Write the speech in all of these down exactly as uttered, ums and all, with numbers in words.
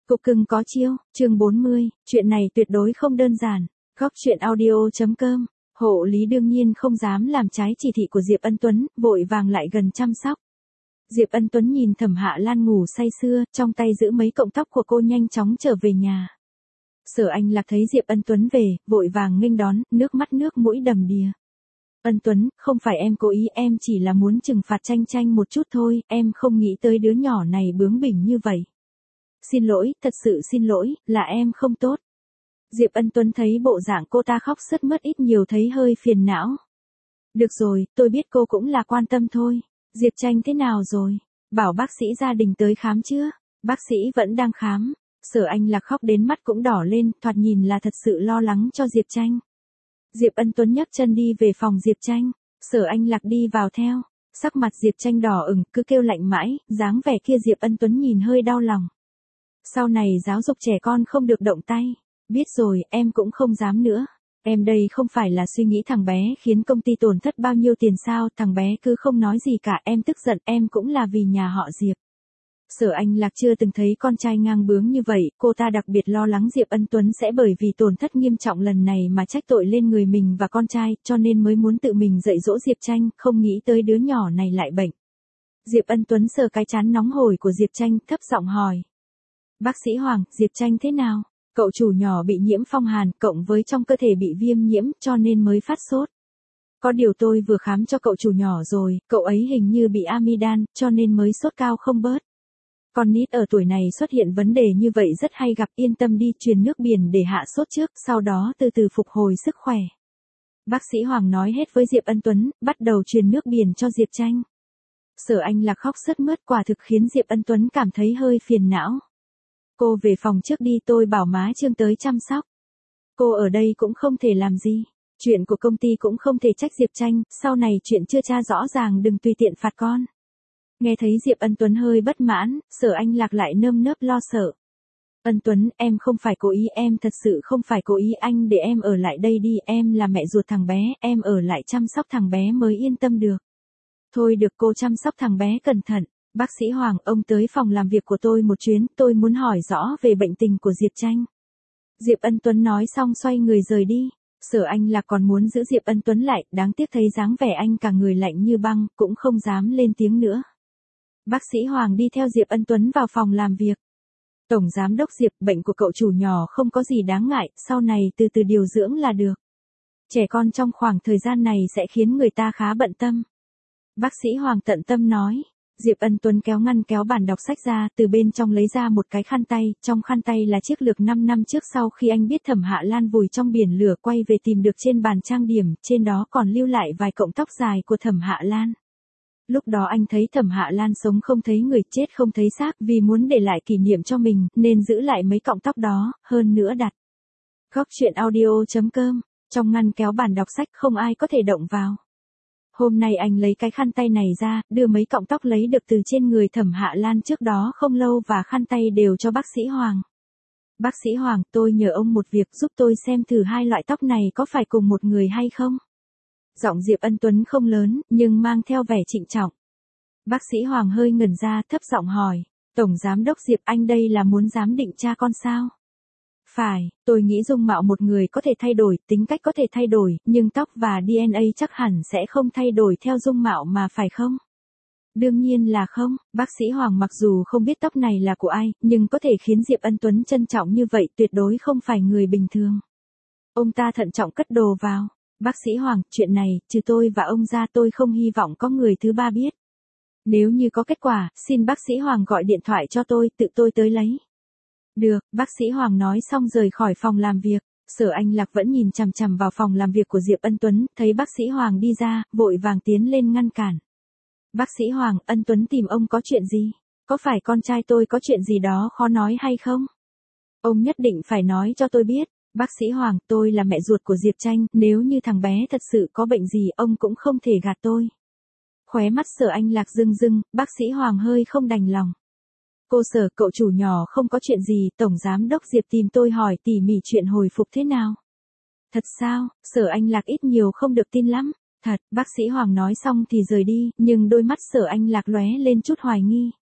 Cục cưng có chiêu, chương bốn mươi, chuyện này tuyệt đối không đơn giản. Góc chuyện audio.com, hộ lý đương nhiên không dám làm trái chỉ thị của Diệp Ân Tuấn, vội vàng lại gần chăm sóc. Diệp Ân Tuấn nhìn Thẩm Hạ Lan ngủ say sưa, trong tay giữ mấy cọng tóc của cô nhanh chóng trở về nhà. Sở Anh Lạc thấy Diệp Ân Tuấn về, vội vàng nghênh đón, nước mắt nước mũi đầm đìa. Ân Tuấn, không phải em cố ý, em chỉ là muốn trừng phạt Tranh Tranh một chút thôi, em không nghĩ tới đứa nhỏ này bướng bỉnh như vậy. Xin lỗi, thật sự xin lỗi, là em không tốt. Diệp Ân Tuấn thấy bộ dạng cô ta khóc sướt mướt ít nhiều thấy hơi phiền não. Được rồi, tôi biết cô cũng là quan tâm thôi. Diệp Tranh thế nào rồi? Bảo bác sĩ gia đình tới khám chưa? Bác sĩ vẫn đang khám. Sở Anh Lạc khóc đến mắt cũng đỏ lên, thoạt nhìn là thật sự lo lắng cho Diệp Tranh. Diệp Ân Tuấn nhấc chân đi về phòng Diệp Tranh. Sở Anh Lạc đi vào theo. Sắc mặt Diệp Tranh đỏ ửng, cứ kêu lạnh mãi, dáng vẻ kia Diệp Ân Tuấn nhìn hơi đau lòng. Sau này giáo dục trẻ con không được động tay. Biết rồi, em cũng không dám nữa. Em đây không phải là suy nghĩ thằng bé khiến công ty tổn thất bao nhiêu tiền sao, thằng bé cứ không nói gì cả, em tức giận, em cũng là vì nhà họ Diệp. Sở Anh Lạc chưa từng thấy con trai ngang bướng như vậy, cô ta đặc biệt lo lắng Diệp Ân Tuấn sẽ bởi vì tổn thất nghiêm trọng lần này mà trách tội lên người mình và con trai, cho nên mới muốn tự mình dạy dỗ Diệp Tranh, không nghĩ tới đứa nhỏ này lại bệnh. Diệp Ân Tuấn sờ cái trán nóng hổi của Diệp Tranh, thấp giọng hỏi. Bác sĩ Hoàng, Diệp Tranh thế nào? Cậu chủ nhỏ bị nhiễm phong hàn, cộng với trong cơ thể bị viêm nhiễm, cho nên mới phát sốt. Có điều tôi vừa khám cho cậu chủ nhỏ rồi, cậu ấy hình như bị amidan, cho nên mới sốt cao không bớt. Con nít ở tuổi này xuất hiện vấn đề như vậy rất hay gặp, yên tâm đi, truyền nước biển để hạ sốt trước, sau đó từ từ phục hồi sức khỏe. Bác sĩ Hoàng nói hết với Diệp Ân Tuấn, bắt đầu truyền nước biển cho Diệp Tranh. Sở Anh Lạc khóc sướt mướt, quả thực khiến Diệp Ân Tuấn cảm thấy hơi phiền não. Cô về phòng trước đi, tôi bảo má Trương tới chăm sóc. Cô ở đây cũng không thể làm gì. Chuyện của công ty cũng không thể trách Diệp Tranh, sau này chuyện chưa tra rõ ràng đừng tùy tiện phạt con. Nghe thấy Diệp Ân Tuấn hơi bất mãn, Sở Anh Lạc lại nơm nớp lo sợ. Ân Tuấn, em không phải cố ý, em thật sự không phải cố ý, anh để em ở lại đây đi, em là mẹ ruột thằng bé, em ở lại chăm sóc thằng bé mới yên tâm được. Thôi được, cô chăm sóc thằng bé cẩn thận. Bác sĩ Hoàng, ông tới phòng làm việc của tôi một chuyến, tôi muốn hỏi rõ về bệnh tình của Diệp Tranh. Diệp Ân Tuấn nói xong xoay người rời đi. Sở Anh Lạc còn muốn giữ Diệp Ân Tuấn lại, đáng tiếc thấy dáng vẻ anh cả người lạnh như băng, cũng không dám lên tiếng nữa. Bác sĩ Hoàng đi theo Diệp Ân Tuấn vào phòng làm việc. Tổng giám đốc Diệp, bệnh của cậu chủ nhỏ không có gì đáng ngại, sau này từ từ điều dưỡng là được. Trẻ con trong khoảng thời gian này sẽ khiến người ta khá bận tâm. Bác sĩ Hoàng tận tâm nói. Diệp Ân Tuấn kéo ngăn kéo bàn đọc sách ra, từ bên trong lấy ra một cái khăn tay, trong khăn tay là chiếc lược năm năm trước sau khi anh biết Thẩm Hạ Lan vùi trong biển lửa quay về tìm được trên bàn trang điểm, trên đó còn lưu lại vài cọng tóc dài của Thẩm Hạ Lan. Lúc đó anh thấy Thẩm Hạ Lan sống không thấy người, chết không thấy xác, vì muốn để lại kỷ niệm cho mình, nên giữ lại mấy cọng tóc đó, hơn nữa đặt. Góc chuyện audio.com, trong ngăn kéo bàn đọc sách không ai có thể động vào. Hôm nay anh lấy cái khăn tay này ra, đưa mấy cọng tóc lấy được từ trên người Thẩm Hạ Lan trước đó không lâu và khăn tay đều cho bác sĩ Hoàng. Bác sĩ Hoàng, tôi nhờ ông một việc, giúp tôi xem thử hai loại tóc này có phải cùng một người hay không. Giọng Diệp Ân Tuấn không lớn, nhưng mang theo vẻ trịnh trọng. Bác sĩ Hoàng hơi ngẩn ra, thấp giọng hỏi, Tổng Giám đốc Diệp, anh đây là muốn giám định cha con sao? Phải, tôi nghĩ dung mạo một người có thể thay đổi, tính cách có thể thay đổi, nhưng tóc và đê en a chắc hẳn sẽ không thay đổi theo dung mạo mà phải không? Đương nhiên là không, bác sĩ Hoàng mặc dù không biết tóc này là của ai, nhưng có thể khiến Diệp Ân Tuấn trân trọng như vậy tuyệt đối không phải người bình thường. Ông ta thận trọng cất đồ vào. Bác sĩ Hoàng, chuyện này, trừ tôi và ông ra tôi không hy vọng có người thứ ba biết. Nếu như có kết quả, xin bác sĩ Hoàng gọi điện thoại cho tôi, tự tôi tới lấy. Được, bác sĩ Hoàng nói xong rời khỏi phòng làm việc. Sở Anh Lạc vẫn nhìn chằm chằm vào phòng làm việc của Diệp Ân Tuấn, thấy bác sĩ Hoàng đi ra, vội vàng tiến lên ngăn cản. Bác sĩ Hoàng, Ân Tuấn tìm ông có chuyện gì? Có phải con trai tôi có chuyện gì đó khó nói hay không? Ông nhất định phải nói cho tôi biết. Bác sĩ Hoàng, tôi là mẹ ruột của Diệp Tranh, nếu như thằng bé thật sự có bệnh gì ông cũng không thể gạt tôi. Khóe mắt Sở Anh Lạc rưng rưng, bác sĩ Hoàng hơi không đành lòng. Cô Sở, cậu chủ nhỏ không có chuyện gì, Tổng Giám đốc Diệp tìm tôi hỏi tỉ mỉ chuyện hồi phục thế nào. Thật sao? Sở Anh Lạc ít nhiều không được tin lắm. Thật, bác sĩ Hoàng nói xong thì rời đi, nhưng đôi mắt Sở Anh Lạc lóe lên chút hoài nghi.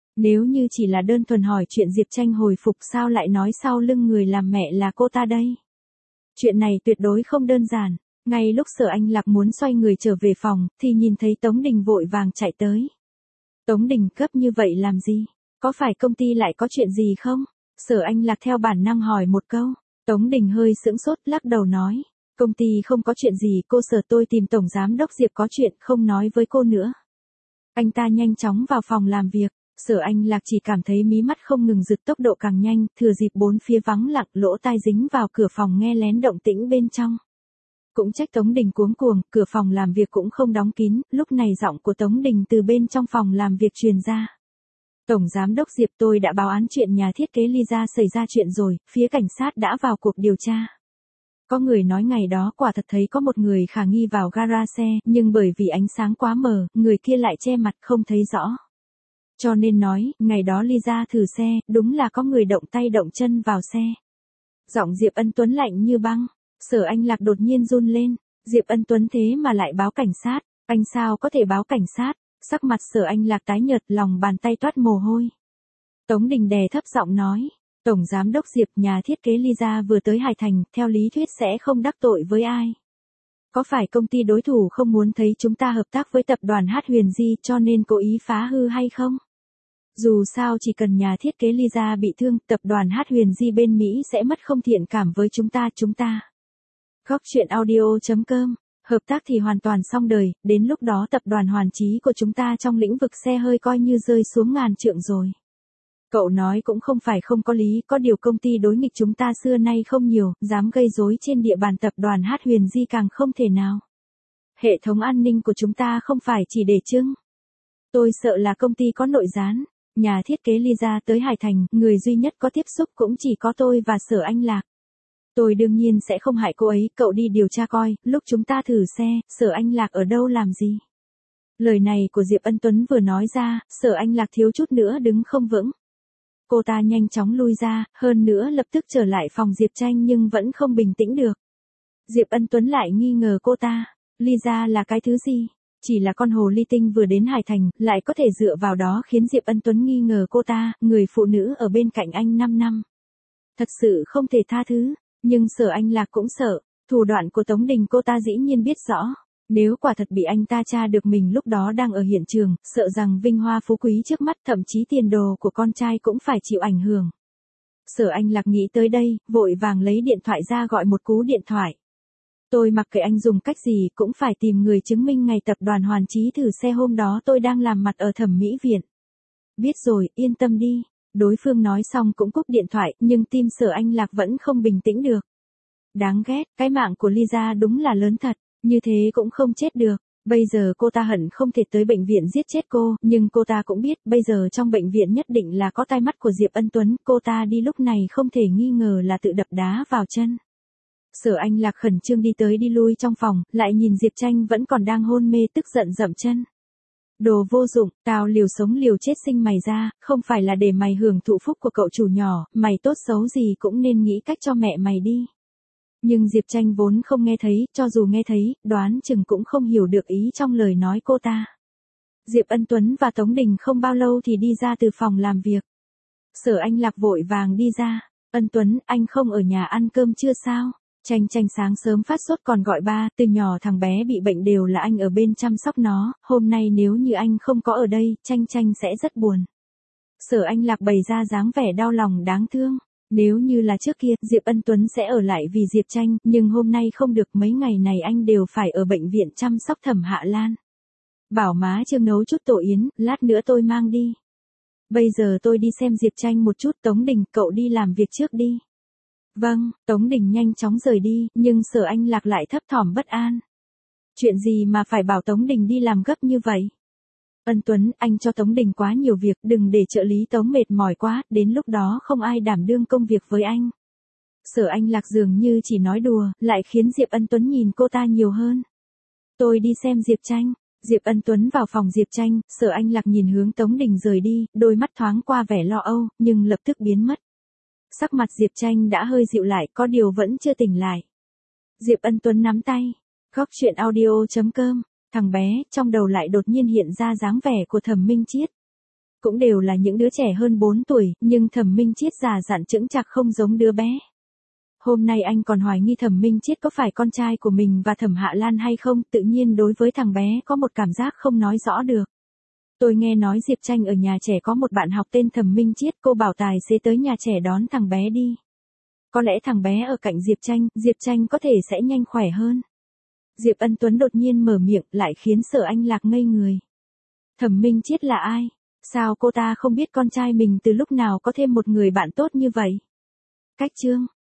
Nếu như chỉ là đơn thuần hỏi chuyện Diệp Tranh hồi phục sao lại nói sau lưng người làm mẹ là cô ta đây? Chuyện này tuyệt đối không đơn giản. Ngay lúc Sở Anh Lạc muốn xoay người trở về phòng, thì nhìn thấy Tống Đình vội vàng chạy tới. Tống Đình gấp như vậy làm gì? Có phải công ty lại có chuyện gì không? Sở Anh Lạc theo bản năng hỏi một câu. Tống Đình hơi sững sốt lắc đầu nói. Công ty không có chuyện gì, cô Sở tôi tìm Tổng Giám Đốc Diệp có chuyện không nói với cô nữa. Anh ta nhanh chóng vào phòng làm việc. Sở Anh Lạc chỉ cảm thấy mí mắt không ngừng giật tốc độ càng nhanh, thừa dịp bốn phía vắng lặng lỗ tai dính vào cửa phòng nghe lén động tĩnh bên trong. Cũng trách Tống Đình cuống cuồng, cửa phòng làm việc cũng không đóng kín, lúc này giọng của Tống Đình từ bên trong phòng làm việc truyền ra. Tổng Giám Đốc Diệp tôi đã báo án chuyện nhà thiết kế Lisa xảy ra chuyện rồi, phía cảnh sát đã vào cuộc điều tra. Có người nói ngày đó quả thật thấy có một người khả nghi vào gara xe, nhưng bởi vì ánh sáng quá mờ, người kia lại che mặt không thấy rõ. Cho nên nói, ngày đó Lisa thử xe, đúng là có người động tay động chân vào xe. Giọng Diệp Ân Tuấn lạnh như băng. Sở Anh Lạc đột nhiên run lên. Diệp Ân Tuấn thế mà lại báo cảnh sát. Anh sao có thể báo cảnh sát? Sắc mặt Sở Anh Lạc tái nhợt, lòng bàn tay toát mồ hôi. Tống Đình đè thấp giọng nói. Tổng Giám Đốc Diệp, nhà thiết kế Lisa vừa tới Hải Thành, theo lý thuyết sẽ không đắc tội với ai. Có phải công ty đối thủ không muốn thấy chúng ta hợp tác với tập đoàn Hát Huyền Di cho nên cố ý phá hư hay không? Dù sao chỉ cần nhà thiết kế Lisa bị thương, tập đoàn Hát Huyền Di bên Mỹ sẽ mất không thiện cảm với chúng ta chúng ta. Góc truyện audio chấm com, hợp tác thì hoàn toàn xong đời, đến lúc đó tập đoàn Hoàn Chí của chúng ta trong lĩnh vực xe hơi coi như rơi xuống ngàn trượng rồi. Cậu nói cũng không phải không có lý, có điều công ty đối nghịch chúng ta xưa nay không nhiều, dám gây rối trên địa bàn tập đoàn Hát Huyền Di càng không thể nào. Hệ thống an ninh của chúng ta không phải chỉ để trưng. Tôi sợ là công ty có nội gián. Nhà thiết kế Lisa tới Hải Thành, người duy nhất có tiếp xúc cũng chỉ có tôi và Sở Anh Lạc. Tôi đương nhiên sẽ không hại cô ấy, cậu đi điều tra coi, lúc chúng ta thử xe, Sở Anh Lạc ở đâu làm gì. Lời này của Diệp Ân Tuấn vừa nói ra, Sở Anh Lạc thiếu chút nữa đứng không vững. Cô ta nhanh chóng lui ra, hơn nữa lập tức trở lại phòng Diệp Tranh nhưng vẫn không bình tĩnh được. Diệp Ân Tuấn lại nghi ngờ cô ta, Lisa là cái thứ gì? Chỉ là con hồ ly tinh vừa đến Hải Thành, lại có thể dựa vào đó khiến Diệp Ân Tuấn nghi ngờ cô ta, người phụ nữ ở bên cạnh anh năm năm. Thật sự không thể tha thứ, nhưng Sở Anh Lạc cũng sợ, thủ đoạn của Tống Đình cô ta dĩ nhiên biết rõ. Nếu quả thật bị anh ta tra được mình lúc đó đang ở hiện trường, sợ rằng vinh hoa phú quý trước mắt thậm chí tiền đồ của con trai cũng phải chịu ảnh hưởng. Sở Anh Lạc nghĩ tới đây, vội vàng lấy điện thoại ra gọi một cú điện thoại. Tôi mặc kệ anh dùng cách gì cũng phải tìm người chứng minh ngày tập đoàn Hoàn Chí thử xe hôm đó tôi đang làm mặt ở thẩm mỹ viện. Biết rồi, yên tâm đi. Đối phương nói xong cũng cúp điện thoại, nhưng tim Sở Anh Lạc vẫn không bình tĩnh được. Đáng ghét, cái mạng của Lisa đúng là lớn thật, như thế cũng không chết được. Bây giờ cô ta hận không thể tới bệnh viện giết chết cô, nhưng cô ta cũng biết bây giờ trong bệnh viện nhất định là có tai mắt của Diệp Ân Tuấn, cô ta đi lúc này không thể nghi ngờ là tự đập đá vào chân. Sở Anh Lạc khẩn trương đi tới đi lui trong phòng, lại nhìn Diệp Tranh vẫn còn đang hôn mê tức giận dậm chân. Đồ vô dụng, tao liều sống liều chết sinh mày ra, không phải là để mày hưởng thụ phúc của cậu chủ nhỏ, mày tốt xấu gì cũng nên nghĩ cách cho mẹ mày đi. Nhưng Diệp Tranh vốn không nghe thấy, cho dù nghe thấy, đoán chừng cũng không hiểu được ý trong lời nói cô ta. Diệp Ân Tuấn và Tống Đình không bao lâu thì đi ra từ phòng làm việc. Sở Anh Lạc vội vàng đi ra. Ân Tuấn, anh không ở nhà ăn cơm chưa sao? Tranh Tranh sáng sớm phát sốt còn gọi ba, từ nhỏ thằng bé bị bệnh đều là anh ở bên chăm sóc nó, hôm nay nếu như anh không có ở đây, Tranh Tranh sẽ rất buồn. Sở Anh Lạc bày ra dáng vẻ đau lòng đáng thương. Nếu như là trước kia, Diệp Ân Tuấn sẽ ở lại vì Diệp Tranh, nhưng hôm nay không được, mấy ngày này anh đều phải ở bệnh viện chăm sóc Thẩm Hạ Lan. Bảo má Trương nấu chút tổ yến, lát nữa tôi mang đi. Bây giờ tôi đi xem Diệp Tranh một chút, Tống Đình, cậu đi làm việc trước đi. Vâng, Tống Đình nhanh chóng rời đi, nhưng Sở Anh Lạc lại thấp thỏm bất an. Chuyện gì mà phải bảo Tống Đình đi làm gấp như vậy? Ân Tuấn, anh cho Tống Đình quá nhiều việc, đừng để trợ lý Tống mệt mỏi quá, đến lúc đó không ai đảm đương công việc với anh. Sở Anh Lạc dường như chỉ nói đùa, lại khiến Diệp Ân Tuấn nhìn cô ta nhiều hơn. Tôi đi xem Diệp Tranh. Diệp Ân Tuấn vào phòng Diệp Tranh, Sở Anh Lạc nhìn hướng Tống Đình rời đi, đôi mắt thoáng qua vẻ lo âu, nhưng lập tức biến mất. Sắc mặt Diệp Tranh đã hơi dịu lại, có điều vẫn chưa tỉnh lại. Diệp Ân Tuấn nắm tay. Góc truyện audio chấm com. Thằng bé, trong đầu lại đột nhiên hiện ra dáng vẻ của Thẩm Minh Chiết. Cũng đều là những đứa trẻ hơn bốn tuổi, nhưng Thẩm Minh Chiết già dặn chững chạc không giống đứa bé. Hôm nay anh còn hoài nghi Thẩm Minh Chiết có phải con trai của mình và Thẩm Hạ Lan hay không, tự nhiên đối với thằng bé có một cảm giác không nói rõ được. Tôi nghe nói Diệp Tranh ở nhà trẻ có một bạn học tên Thẩm Minh Chiết, cô bảo tài xế tới nhà trẻ đón thằng bé đi. Có lẽ thằng bé ở cạnh Diệp Tranh, Diệp Tranh có thể sẽ nhanh khỏe hơn. Diệp Ân Tuấn đột nhiên mở miệng lại khiến Sở Anh Lạc ngây người. Thẩm Minh Chiết là ai? Sao cô ta không biết con trai mình từ lúc nào có thêm một người bạn tốt như vậy? Cách chương